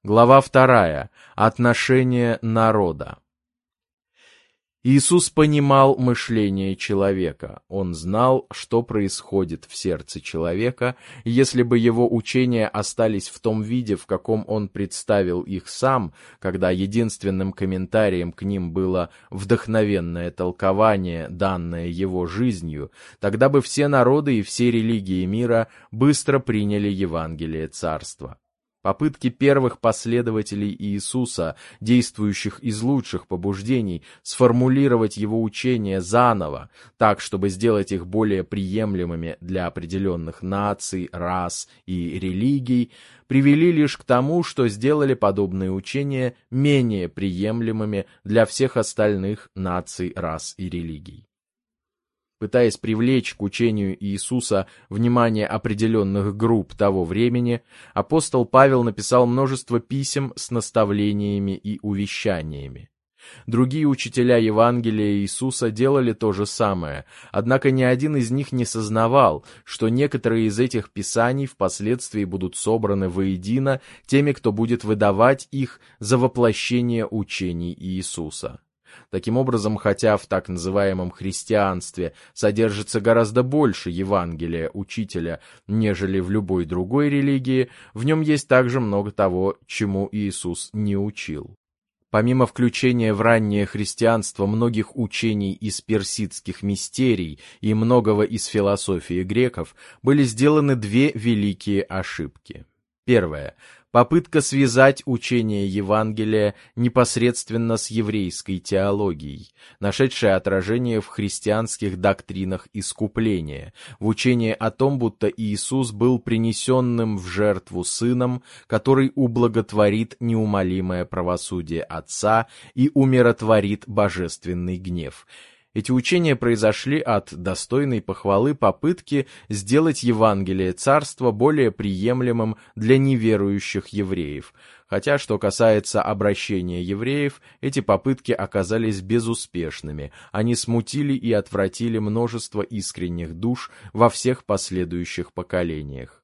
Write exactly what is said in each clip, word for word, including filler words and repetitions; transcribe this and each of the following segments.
Глава вторая. Отношение народа. Иисус понимал мышление человека. Он знал, что происходит в сердце человека, и если бы его учения остались в том виде, в каком он представил их сам, когда единственным комментарием к ним было вдохновенное толкование, данное его жизнью, тогда бы все народы и все религии мира быстро приняли Евангелие Царства. Попытки первых последователей Иисуса, действующих из лучших побуждений, сформулировать его учение заново, так, чтобы сделать их более приемлемыми для определенных наций, рас и религий, привели лишь к тому, что сделали подобные учения менее приемлемыми для всех остальных наций, рас и религий. Пытаясь привлечь к учению Иисуса внимание определенных групп того времени, апостол Павел написал множество писем с наставлениями и увещаниями. Другие учителя Евангелия Иисуса делали то же самое, однако ни один из них не сознавал, что некоторые из этих писаний впоследствии будут собраны воедино теми, кто будет выдавать их за воплощение учений Иисуса. Таким образом, хотя в так называемом христианстве содержится гораздо больше Евангелия учителя, нежели в любой другой религии, в нем есть также много того, чему Иисус не учил. Помимо включения в раннее христианство многих учений из персидских мистерий и многого из философии греков, были сделаны две великие ошибки. Первое. Попытка связать учение Евангелия непосредственно с еврейской теологией, нашедшая отражение в христианских доктринах искупления, в учении о том, будто Иисус был принесенным в жертву Сыном, который ублаготворит неумолимое правосудие Отца и умиротворит божественный гнев. Эти учения произошли от достойной похвалы попытки сделать Евангелие Царства более приемлемым для неверующих евреев, хотя, что касается обращения евреев, эти попытки оказались безуспешными, они смутили и отвратили множество искренних душ во всех последующих поколениях.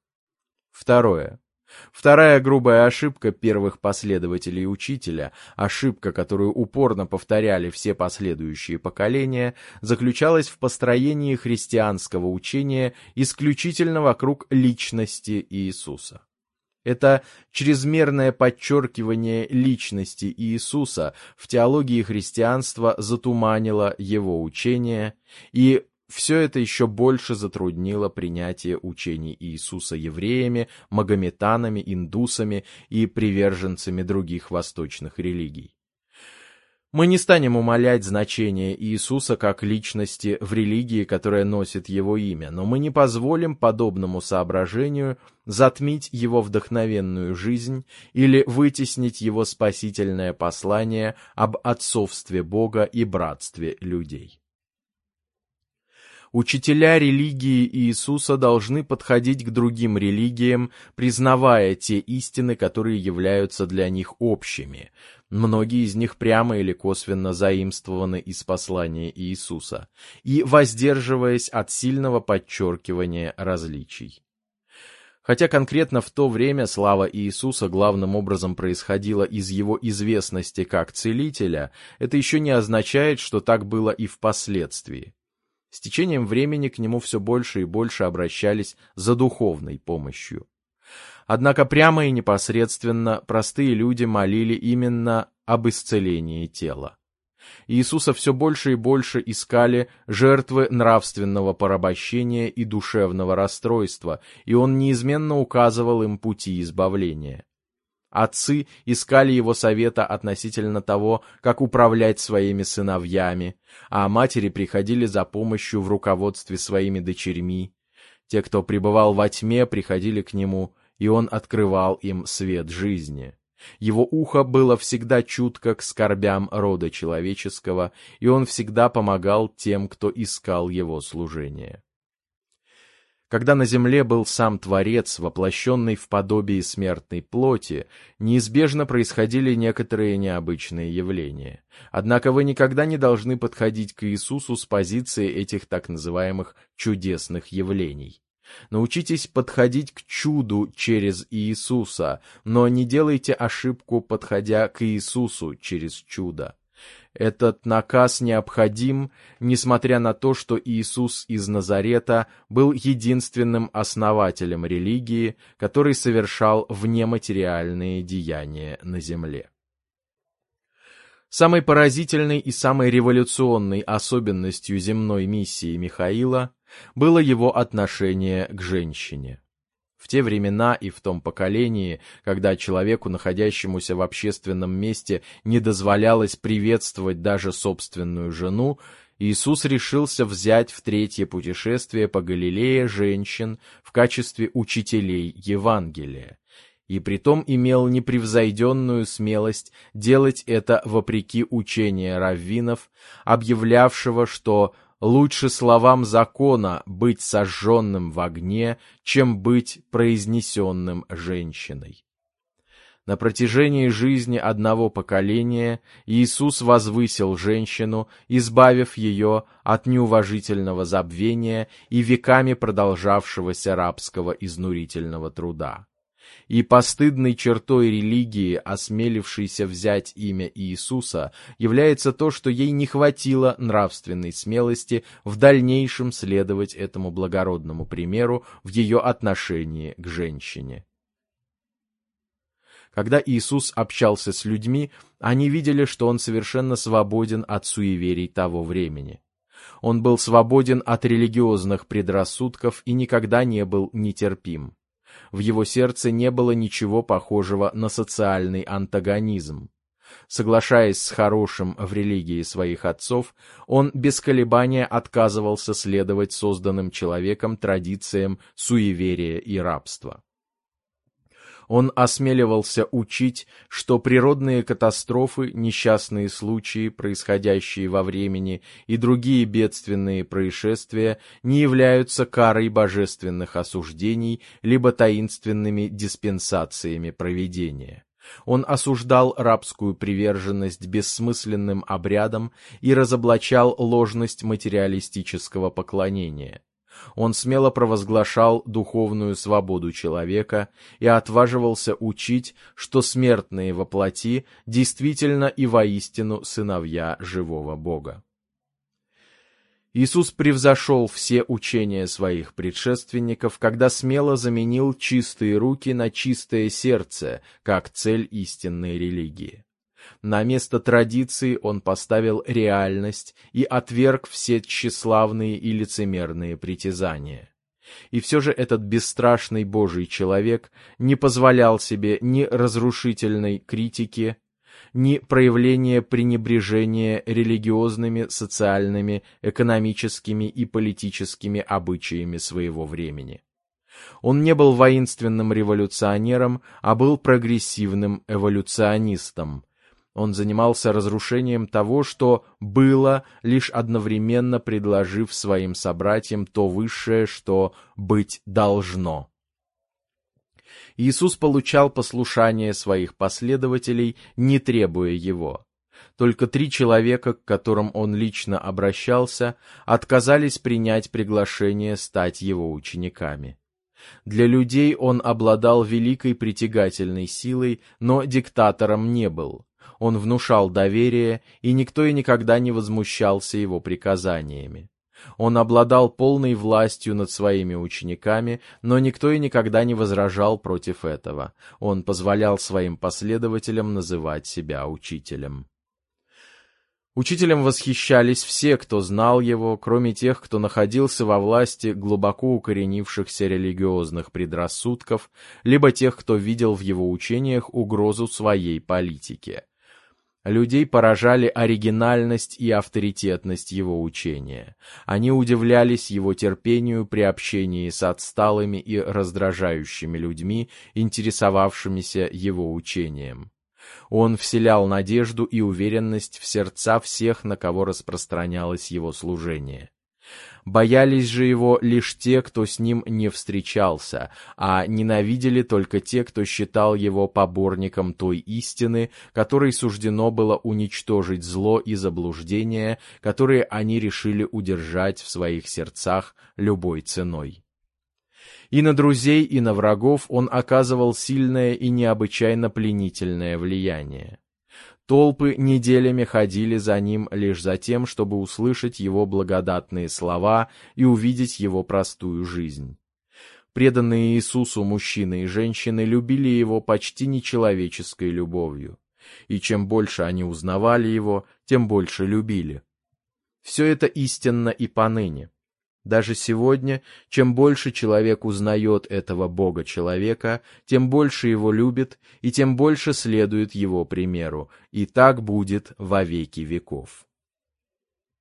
Второе. Вторая грубая ошибка первых последователей учителя, ошибка, которую упорно повторяли все последующие поколения, заключалась в построении христианского учения исключительно вокруг личности Иисуса. Это чрезмерное подчеркивание личности Иисуса в теологии христианства затуманило его учение, и все это еще больше затруднило принятие учений Иисуса евреями, магометанами, индусами и приверженцами других восточных религий. Мы не станем умалять значение Иисуса как личности в религии, которая носит его имя, но мы не позволим подобному соображению затмить его вдохновенную жизнь или вытеснить его спасительное послание об отцовстве Бога и братстве людей. Учителя религии Иисуса должны подходить к другим религиям, признавая те истины, которые являются для них общими. Многие из них прямо или косвенно заимствованы из послания Иисуса, и воздерживаясь от сильного подчеркивания различий. Хотя конкретно в то время слава Иисуса главным образом происходила из его известности как целителя, это еще не означает, что так было и впоследствии. С течением времени к нему все больше и больше обращались за духовной помощью. Однако прямо и непосредственно простые люди молили именно об исцелении тела. Иисуса все больше и больше искали жертвы нравственного порабощения и душевного расстройства, и он неизменно указывал им пути избавления. Отцы искали его совета относительно того, как управлять своими сыновьями, а матери приходили за помощью в руководстве своими дочерьми. Те, кто пребывал во тьме, приходили к нему, и он открывал им свет жизни. Его ухо было всегда чутко к скорбям рода человеческого, и он всегда помогал тем, кто искал его служение. Когда на земле был сам Творец, воплощенный в подобии смертной плоти, неизбежно происходили некоторые необычные явления. Однако вы никогда не должны подходить к Иисусу с позиции этих так называемых чудесных явлений. Научитесь подходить к чуду через Иисуса, но не делайте ошибку, подходя к Иисусу через чудо. Этот наказ необходим, несмотря на то, что Иисус из Назарета был единственным основателем религии, который совершал внематериальные деяния на земле. Самой поразительной и самой революционной особенностью земной миссии Михаила было его отношение к женщине. В те времена и в том поколении, когда человеку, находящемуся в общественном месте, не дозволялось приветствовать даже собственную жену, Иисус решился взять в третье путешествие по Галилее женщин в качестве учителей Евангелия, и притом имел непревзойденную смелость делать это вопреки учению раввинов, объявлявшего, что лучше словам закона быть сожженным в огне, чем быть произнесенным женщиной. На протяжении жизни одного поколения Иисус возвысил женщину, избавив ее от неуважительного забвения и веками продолжавшегося рабского изнурительного труда. И постыдной чертой религии, осмелившейся взять имя Иисуса, является то, что ей не хватило нравственной смелости в дальнейшем следовать этому благородному примеру в ее отношении к женщине. Когда Иисус общался с людьми, они видели, что Он совершенно свободен от суеверий того времени. Он был свободен от религиозных предрассудков и никогда не был нетерпим. В его сердце не было ничего похожего на социальный антагонизм. Соглашаясь с хорошим в религии своих отцов, он без колебания отказывался следовать созданным человеком традициям суеверия и рабства. Он осмеливался учить, что природные катастрофы, несчастные случаи, происходящие во времени, и другие бедственные происшествия не являются карой божественных осуждений либо таинственными диспенсациями провидения. Он осуждал рабскую приверженность бессмысленным обрядам и разоблачал ложность материалистического поклонения. Он смело провозглашал духовную свободу человека и отваживался учить, что смертные во плоти действительно и воистину сыновья живого Бога. Иисус превзошел все учения своих предшественников, когда смело заменил чистые руки на чистое сердце, как цель истинной религии. На место традиции он поставил реальность и отверг все тщеславные и лицемерные притязания. И все же этот бесстрашный Божий человек не позволял себе ни разрушительной критики, ни проявления пренебрежения религиозными, социальными, экономическими и политическими обычаями своего времени. Он не был воинственным революционером, а был прогрессивным эволюционистом. Он занимался разрушением того, что было, лишь одновременно предложив своим собратьям то высшее, что быть должно. Иисус получал послушание своих последователей, не требуя его. Только три человека, к которым он лично обращался, отказались принять приглашение стать его учениками. Для людей он обладал великой притягательной силой, но диктатором не был. Он внушал доверие, и никто и никогда не возмущался его приказаниями. Он обладал полной властью над своими учениками, но никто и никогда не возражал против этого. Он позволял своим последователям называть себя учителем. Учителем восхищались все, кто знал его, кроме тех, кто находился во власти глубоко укоренившихся религиозных предрассудков, либо тех, кто видел в его учениях угрозу своей политике. Людей поражали оригинальность и авторитетность его учения. Они удивлялись его терпению при общении с отсталыми и раздражающими людьми, интересовавшимися его учением. Он вселял надежду и уверенность в сердца всех, на кого распространялось его служение. Боялись же его лишь те, кто с ним не встречался, а ненавидели только те, кто считал его поборником той истины, которой суждено было уничтожить зло и заблуждение, которые они решили удержать в своих сердцах любой ценой. И на друзей, и на врагов он оказывал сильное и необычайно пленительное влияние. Толпы неделями ходили за ним лишь за тем, чтобы услышать его благодатные слова и увидеть его простую жизнь. Преданные Иисусу мужчины и женщины любили его почти нечеловеческой любовью, и чем больше они узнавали его, тем больше любили. Все это истинно и поныне. Даже сегодня, чем больше человек узнает этого Бога-человека, тем больше его любит и тем больше следует его примеру, и так будет во веки веков.